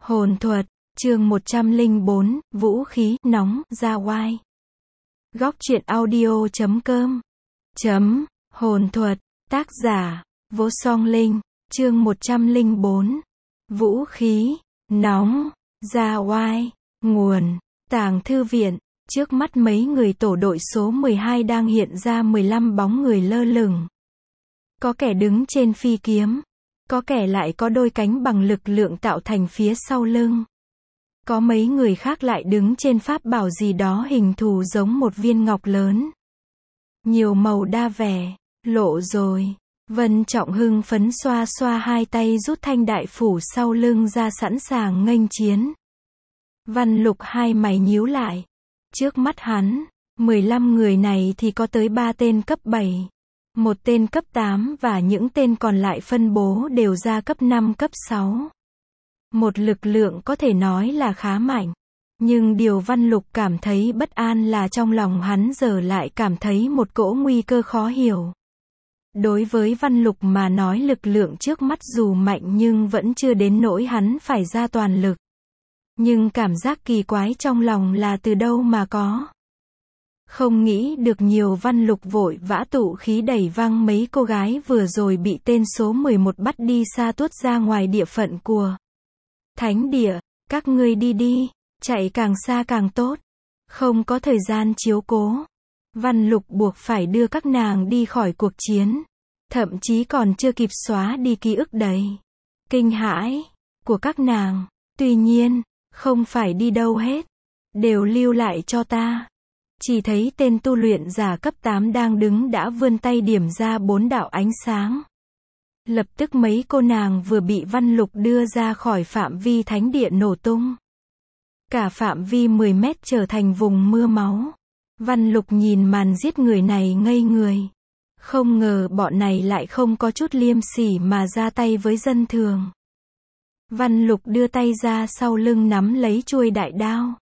Hồn thuật, chương 104, vũ khí, nóng, ra oai. Góc truyện audio.com Hồn thuật, tác giả, Vô Song Linh, chương 104. Vũ khí, nóng, ra oai, nguồn, tàng thư viện. Trước mắt mấy người tổ đội số 12 đang hiện ra 15 bóng người lơ lửng. Có kẻ đứng trên phi kiếm. Có kẻ lại có đôi cánh bằng lực lượng tạo thành phía sau lưng. Có mấy người khác lại đứng trên pháp bảo gì đó hình thù giống một viên ngọc lớn. Nhiều màu đa vẻ, lộ rồi. Vân Trọng hưng phấn xoa xoa hai tay rút thanh đại phủ sau lưng ra sẵn sàng nghênh chiến. Văn Lục hai mày nhíu lại. Trước mắt hắn, 15 người này thì có tới 3 tên cấp 7. Một tên cấp 8 và những tên còn lại phân bố đều ra cấp 5 cấp 6. Một lực lượng có thể nói là khá mạnh. Nhưng điều Văn Lục cảm thấy bất an là trong lòng hắn giờ lại cảm thấy một cỗ nguy cơ khó hiểu. Đối với Văn Lục mà nói lực lượng trước mắt dù mạnh nhưng vẫn chưa đến nỗi hắn phải ra toàn lực. Nhưng cảm giác kỳ quái trong lòng là từ đâu mà có. Không nghĩ được nhiều. Văn Lục vội vã tụ khí đẩy văng mấy cô gái vừa rồi bị tên số 11 bắt đi xa tuốt ra ngoài địa phận của Thánh Địa. Các ngươi đi đi, chạy càng xa càng tốt. Không có thời gian chiếu cố. Văn Lục buộc phải đưa các nàng đi khỏi cuộc chiến. Thậm chí còn chưa kịp xóa đi ký ức đầy kinh hãi của các nàng. Tuy nhiên, không phải đi đâu hết. Đều lưu lại cho ta. Chỉ thấy tên tu luyện giả cấp 8 đang đứng đã vươn tay điểm ra 4 đạo ánh sáng. Lập tức mấy cô nàng vừa bị Văn Lục đưa ra khỏi phạm vi thánh địa nổ tung. Cả phạm vi 10 mét trở thành vùng mưa máu. Văn Lục nhìn màn giết người này ngây người. Không ngờ bọn này lại không có chút liêm sỉ mà ra tay với dân thường. Văn Lục đưa tay ra sau lưng nắm lấy chuôi đại đao.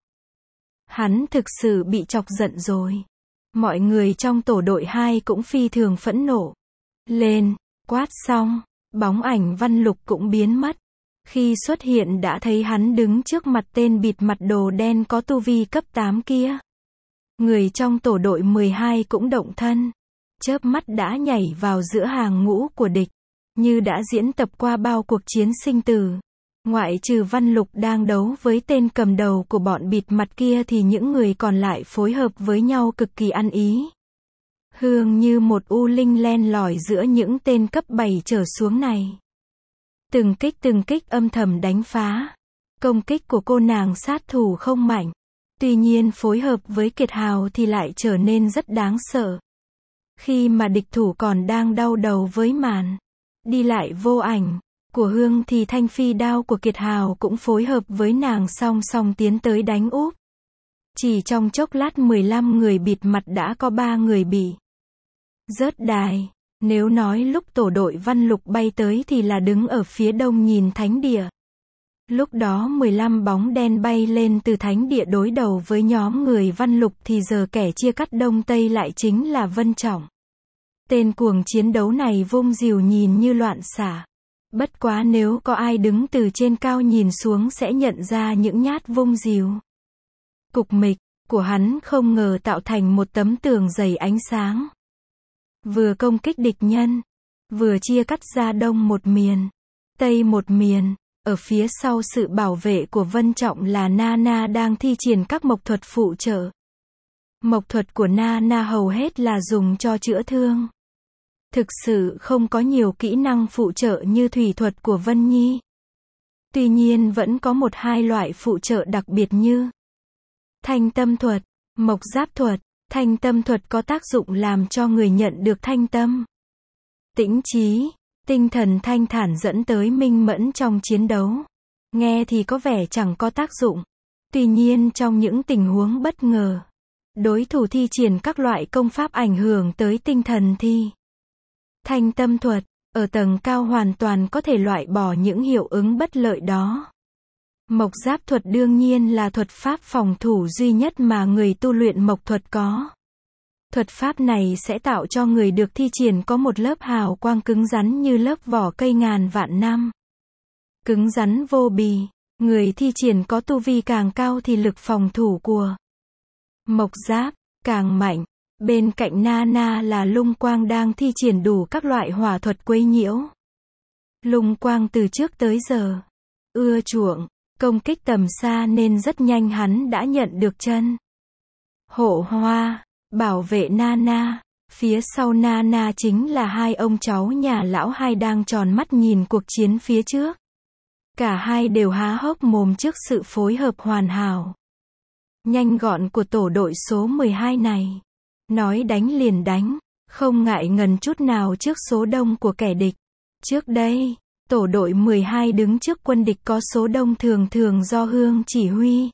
Hắn thực sự bị chọc giận rồi. Mọi người trong tổ đội 2 cũng phi thường phẫn nộ. Lên, quát xong, bóng ảnh Văn Lục cũng biến mất. Khi xuất hiện đã thấy hắn đứng trước mặt tên bịt mặt đồ đen có tu vi cấp 8 kia. Người trong tổ đội 12 cũng động thân. Chớp mắt đã nhảy vào giữa hàng ngũ của địch. Như đã diễn tập qua bao cuộc chiến sinh tử. Ngoại trừ Văn Lục đang đấu với tên cầm đầu của bọn bịt mặt kia thì những người còn lại phối hợp với nhau cực kỳ ăn ý. Hương như một u linh len lỏi giữa những tên cấp 7 trở xuống này. Từng kích âm thầm đánh phá. Công kích của cô nàng sát thủ không mạnh. Tuy nhiên phối hợp với Kiệt Hào thì lại trở nên rất đáng sợ. Khi mà địch thủ còn đang đau đầu với màn đi lại vô ảnh của Hương thì thanh phi đao của Kiệt Hào cũng phối hợp với nàng song song tiến tới đánh úp. Chỉ trong chốc lát 15 người bịt mặt đã có 3 người bị rớt đài. Nếu nói lúc tổ đội Văn Lục bay tới thì là đứng ở phía đông nhìn thánh địa. Lúc đó 15 bóng đen bay lên từ thánh địa đối đầu với nhóm người Văn Lục thì giờ kẻ chia cắt đông tây lại chính là Vân Trọng. Tên cuồng chiến đấu này vung rìu nhìn như loạn xạ. Bất quá nếu có ai đứng từ trên cao nhìn xuống sẽ nhận ra những nhát vung rìu cục mịch của hắn không ngờ tạo thành một tấm tường dày ánh sáng. Vừa công kích địch nhân, vừa chia cắt ra đông một miền, tây một miền. Ở phía sau sự bảo vệ của Vân Trọng là Nana đang thi triển các mộc thuật phụ trợ. Mộc thuật của Nana hầu hết là dùng cho chữa thương. Thực sự không có nhiều kỹ năng phụ trợ như thủy thuật của Vân Nhi. Tuy nhiên vẫn có một hai loại phụ trợ đặc biệt như thanh tâm thuật, mộc giáp thuật. Thanh tâm thuật có tác dụng làm cho người nhận được thanh tâm, tĩnh trí, tinh thần thanh thản dẫn tới minh mẫn trong chiến đấu. Nghe thì có vẻ chẳng có tác dụng. Tuy nhiên trong những tình huống bất ngờ, đối thủ thi triển các loại công pháp ảnh hưởng tới tinh thần thì thanh tâm thuật, ở tầng cao hoàn toàn có thể loại bỏ những hiệu ứng bất lợi đó. Mộc giáp thuật đương nhiên là thuật pháp phòng thủ duy nhất mà người tu luyện mộc thuật có. Thuật pháp này sẽ tạo cho người được thi triển có một lớp hào quang cứng rắn như lớp vỏ cây ngàn vạn năm. Cứng rắn vô bì, Người thi triển có tu vi càng cao thì lực phòng thủ của Mộc Giáp càng mạnh. Bên cạnh Nana là Lung Quang đang thi triển đủ các loại hỏa thuật quấy nhiễu. Lung Quang từ trước tới giờ ưa chuộng công kích tầm xa nên rất nhanh hắn đã nhận được chân hộ hoa, bảo vệ Nana. Phía sau Nana chính là hai ông cháu nhà lão hai đang tròn mắt nhìn cuộc chiến phía trước. Cả hai đều há hốc mồm trước sự phối hợp hoàn hảo, nhanh gọn của tổ đội số 12 này. Nói đánh liền đánh, không ngại ngần chút nào trước số đông của kẻ địch. Trước đây, tổ đội 12 đứng trước quân địch có số đông thường thường do Hương chỉ huy.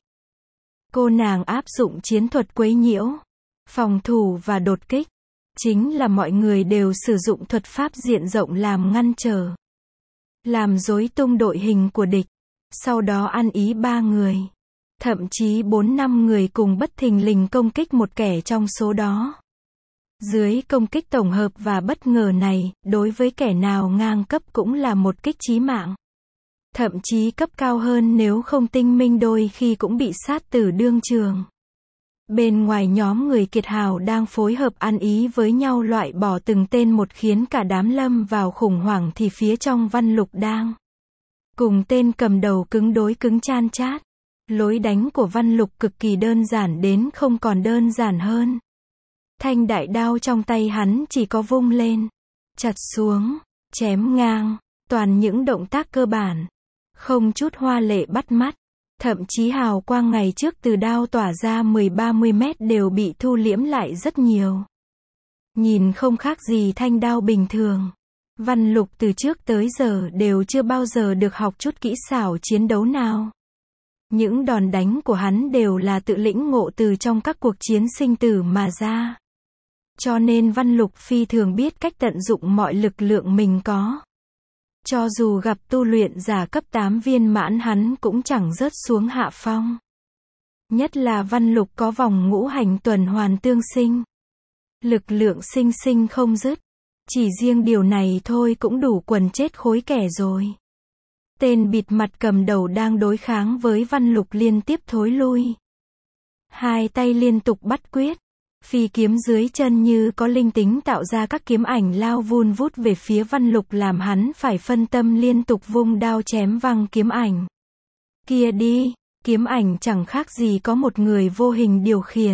Cô nàng áp dụng chiến thuật quấy nhiễu, phòng thủ và đột kích. Chính là mọi người đều sử dụng thuật pháp diện rộng làm ngăn trở, làm rối tung đội hình của địch. Sau đó ăn ý 3 người, thậm chí 4-5 người cùng bất thình lình công kích một kẻ trong số đó. Dưới công kích tổng hợp và bất ngờ này, đối với kẻ nào ngang cấp cũng là một kích chí mạng. Thậm chí cấp cao hơn nếu không tinh minh đôi khi cũng bị sát tử đương trường. Bên ngoài nhóm người kiệt hào đang phối hợp ăn ý với nhau loại bỏ từng tên một khiến cả đám lâm vào khủng hoảng thì phía trong Văn Lục đang cùng tên cầm đầu cứng đối cứng chan chát. Lối đánh của Văn Lục cực kỳ đơn giản đến không còn đơn giản hơn. Thanh đại đao trong tay hắn chỉ có vung lên, chặt xuống, chém ngang, toàn những động tác cơ bản, không chút hoa lệ bắt mắt. Thậm chí hào quang ngày trước từ đao tỏa ra 10-30 mét đều bị thu liễm lại rất nhiều. Nhìn không khác gì thanh đao bình thường. Văn Lục từ trước tới giờ đều chưa bao giờ được học chút kỹ xảo chiến đấu nào. Những đòn đánh của hắn đều là tự lĩnh ngộ từ trong các cuộc chiến sinh tử mà ra. Cho nên Văn Lục phi thường biết cách tận dụng mọi lực lượng mình có. Cho dù gặp tu luyện giả cấp 8 viên mãn hắn cũng chẳng rớt xuống hạ phong. Nhất là Văn Lục có vòng ngũ hành tuần hoàn tương sinh. Lực lượng sinh sinh không dứt. Chỉ riêng điều này thôi cũng đủ quần chết khối kẻ rồi. Tên bịt mặt cầm đầu đang đối kháng với Văn Lục liên tiếp thối lui. Hai tay liên tục bắt quyết. Phi kiếm dưới chân như có linh tính tạo ra các kiếm ảnh lao vun vút về phía Văn Lục làm hắn phải phân tâm liên tục vung đao chém văng kiếm ảnh. Kia đi, kiếm ảnh chẳng khác gì có một người vô hình điều khiển.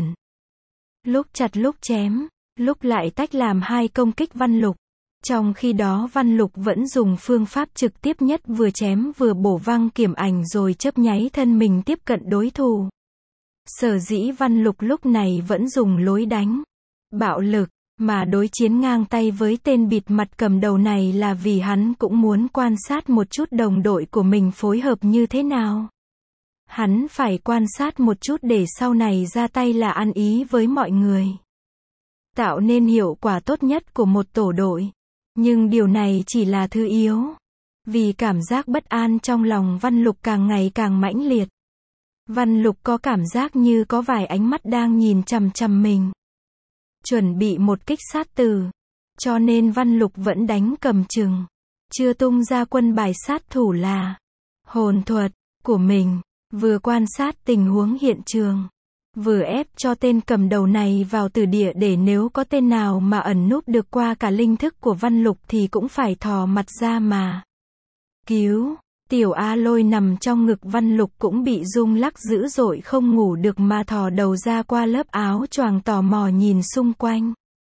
Lúc chặt lúc chém, lúc lại tách làm hai công kích Văn Lục. Trong khi đó Văn Lục vẫn dùng phương pháp trực tiếp nhất vừa chém vừa bổ văng kiếm ảnh rồi chớp nháy thân mình tiếp cận đối thủ. Sở dĩ Văn Lục lúc này vẫn dùng lối đánh bạo lực mà đối chiến ngang tay với tên bịt mặt cầm đầu này là vì hắn cũng muốn quan sát một chút đồng đội của mình phối hợp như thế nào. Hắn phải quan sát một chút để sau này ra tay là ăn ý với mọi người, tạo nên hiệu quả tốt nhất của một tổ đội. Nhưng điều này chỉ là thứ yếu. Vì cảm giác bất an trong lòng Văn Lục càng ngày càng mãnh liệt. Văn Lục có cảm giác như có vài ánh mắt đang nhìn chằm chằm mình, chuẩn bị một kích sát tử. Cho nên Văn Lục vẫn đánh cầm chừng, chưa tung ra quân bài sát thủ là hồn thuật của mình, vừa quan sát tình huống hiện trường, vừa ép cho tên cầm đầu này vào tử địa để nếu có tên nào mà ẩn núp được qua cả linh thức của Văn Lục thì cũng phải thò mặt ra mà cứu. Tiểu A Lôi nằm trong ngực Văn Lục cũng bị rung lắc dữ dội không ngủ được mà thò đầu ra qua lớp áo choàng tò mò nhìn xung quanh.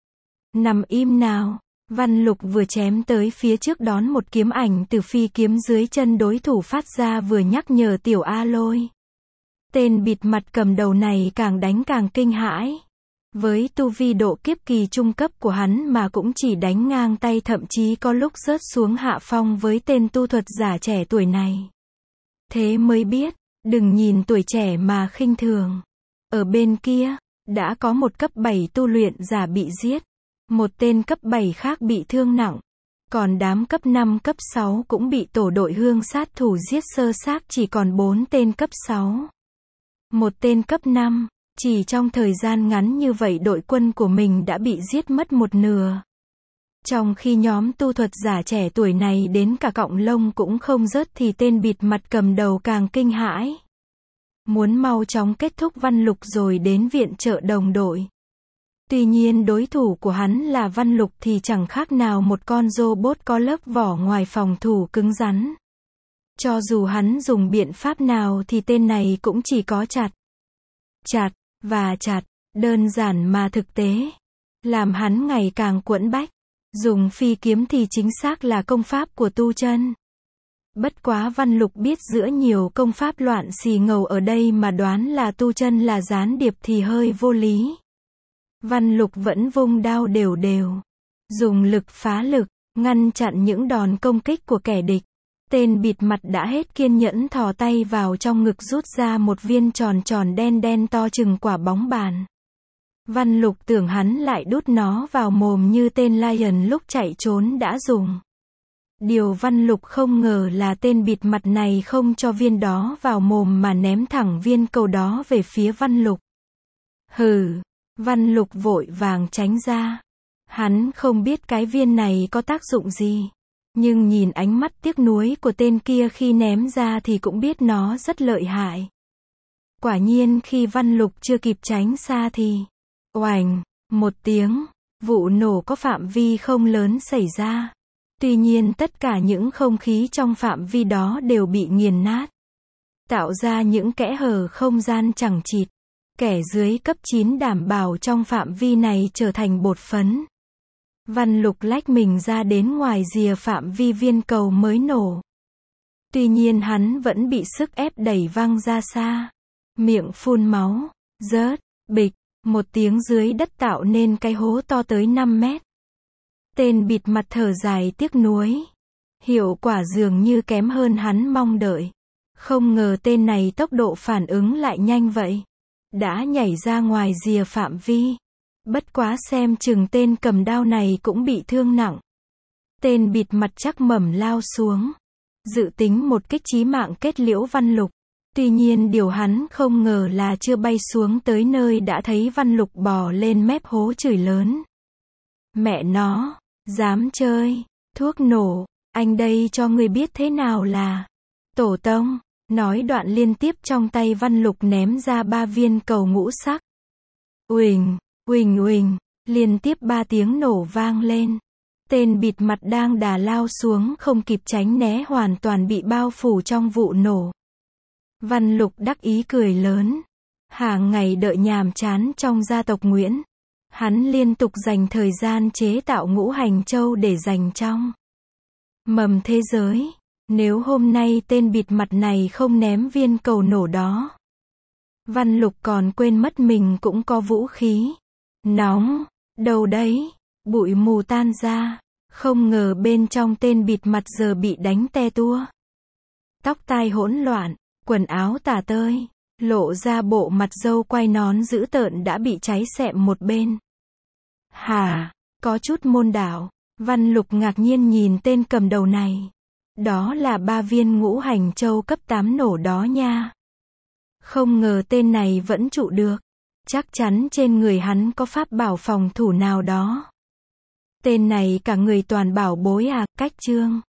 Nằm im nào. Văn Lục vừa chém tới phía trước đón một kiếm ảnh từ phi kiếm dưới chân đối thủ phát ra vừa nhắc nhở Tiểu A Lôi. Tên bịt mặt cầm đầu này càng đánh càng kinh hãi. Với tu vi độ kiếp kỳ trung cấp của hắn mà cũng chỉ đánh ngang tay thậm chí có lúc rớt xuống hạ phong với tên tu thuật giả trẻ tuổi này. Thế mới biết, đừng nhìn tuổi trẻ mà khinh thường. Ở bên kia, đã có một cấp 7 tu luyện giả bị giết. Một tên cấp 7 khác bị thương nặng. Còn đám cấp 5 cấp 6 cũng bị tổ đội hương sát thủ giết sơ xác chỉ còn 4 tên cấp 6. Một tên cấp 5. Chỉ trong thời gian ngắn như vậy đội quân của mình đã bị giết mất một nửa. Trong khi nhóm tu thuật giả trẻ tuổi này đến cả cọng lông cũng không rớt thì tên bịt mặt cầm đầu càng kinh hãi. Muốn mau chóng kết thúc Văn Lục rồi đến viện trợ đồng đội. Tuy nhiên đối thủ của hắn là Văn Lục thì chẳng khác nào một con robot có lớp vỏ ngoài phòng thủ cứng rắn. Cho dù hắn dùng biện pháp nào thì tên này cũng chỉ có chặt và chặt, đơn giản mà thực tế. Làm hắn ngày càng quẫn bách. Dùng phi kiếm thì chính xác là công pháp của tu chân. Bất quá Văn Lục biết giữa nhiều công pháp loạn xì ngầu ở đây mà đoán là tu chân là gián điệp thì hơi vô lý. Văn Lục vẫn vung đao đều đều. Dùng lực phá lực, ngăn chặn những đòn công kích của kẻ địch. Tên bịt mặt đã hết kiên nhẫn thò tay vào trong ngực rút ra một viên tròn tròn đen đen to chừng quả bóng bàn. Văn Lục tưởng hắn lại đút nó vào mồm như tên Lion lúc chạy trốn đã dùng. Điều Văn Lục không ngờ là tên bịt mặt này không cho viên đó vào mồm mà ném thẳng viên cầu đó về phía Văn Lục. Hừ, Văn Lục vội vàng tránh ra. Hắn không biết cái viên này có tác dụng gì. Nhưng nhìn ánh mắt tiếc nuối của tên kia khi ném ra thì cũng biết nó rất lợi hại. Quả nhiên khi Văn Lục chưa kịp tránh xa thì oành, một tiếng, vụ nổ có phạm vi không lớn xảy ra. Tuy nhiên tất cả những không khí trong phạm vi đó đều bị nghiền nát. Tạo ra những kẽ hở không gian chằng chịt. Kẻ dưới cấp 9 đảm bảo trong phạm vi này trở thành bột phấn. Văn Lục lách mình ra đến ngoài rìa phạm vi viên cầu mới nổ. Tuy nhiên hắn vẫn bị sức ép đẩy văng ra xa. Miệng phun máu, rớt, bịch, một tiếng dưới đất tạo nên cái hố to tới 5 mét. Tên bịt mặt thở dài tiếc nuối. Hiệu quả dường như kém hơn hắn mong đợi. Không ngờ tên này tốc độ phản ứng lại nhanh vậy. Đã nhảy ra ngoài rìa phạm vi. Bất quá xem chừng tên cầm đao này cũng bị thương nặng. Tên bịt mặt chắc mẩm lao xuống. Dự tính một kích chí mạng kết liễu Văn Lục. Tuy nhiên điều hắn không ngờ là chưa bay xuống tới nơi đã thấy Văn Lục bò lên mép hố chửi lớn. Mẹ nó, dám chơi, thuốc nổ, anh đây cho ngươi biết thế nào là tổ tông. Nói đoạn liên tiếp trong tay Văn Lục ném ra 3 viên cầu ngũ sắc. Uỳnh, uỳnh uỳnh, liên tiếp 3 tiếng nổ vang lên. Tên bịt mặt đang đà lao xuống không kịp tránh né hoàn toàn bị bao phủ trong vụ nổ. Văn Lục đắc ý cười lớn. Hàng ngày đợi nhàm chán trong gia tộc Nguyễn. Hắn liên tục dành thời gian chế tạo ngũ hành châu để dành trong mầm thế giới. Nếu hôm nay tên bịt mặt này không ném viên cầu nổ đó, Văn Lục còn quên mất mình cũng có vũ khí. Nóng, đâu đấy, bụi mù tan ra. Không ngờ bên trong tên bịt mặt giờ bị đánh te tua. Tóc tai hỗn loạn, quần áo tả tơi, lộ ra bộ mặt râu quai nón dữ tợn đã bị cháy xẹm một bên. Hả, có chút môn đạo. Văn Lục ngạc nhiên nhìn tên cầm đầu này. Đó là 3 viên ngũ hành châu cấp 8 nổ đó nha. Không ngờ tên này vẫn trụ được. Chắc chắn trên người hắn có pháp bảo phòng thủ nào đó. Tên này cả người toàn bảo bối à, cách chương.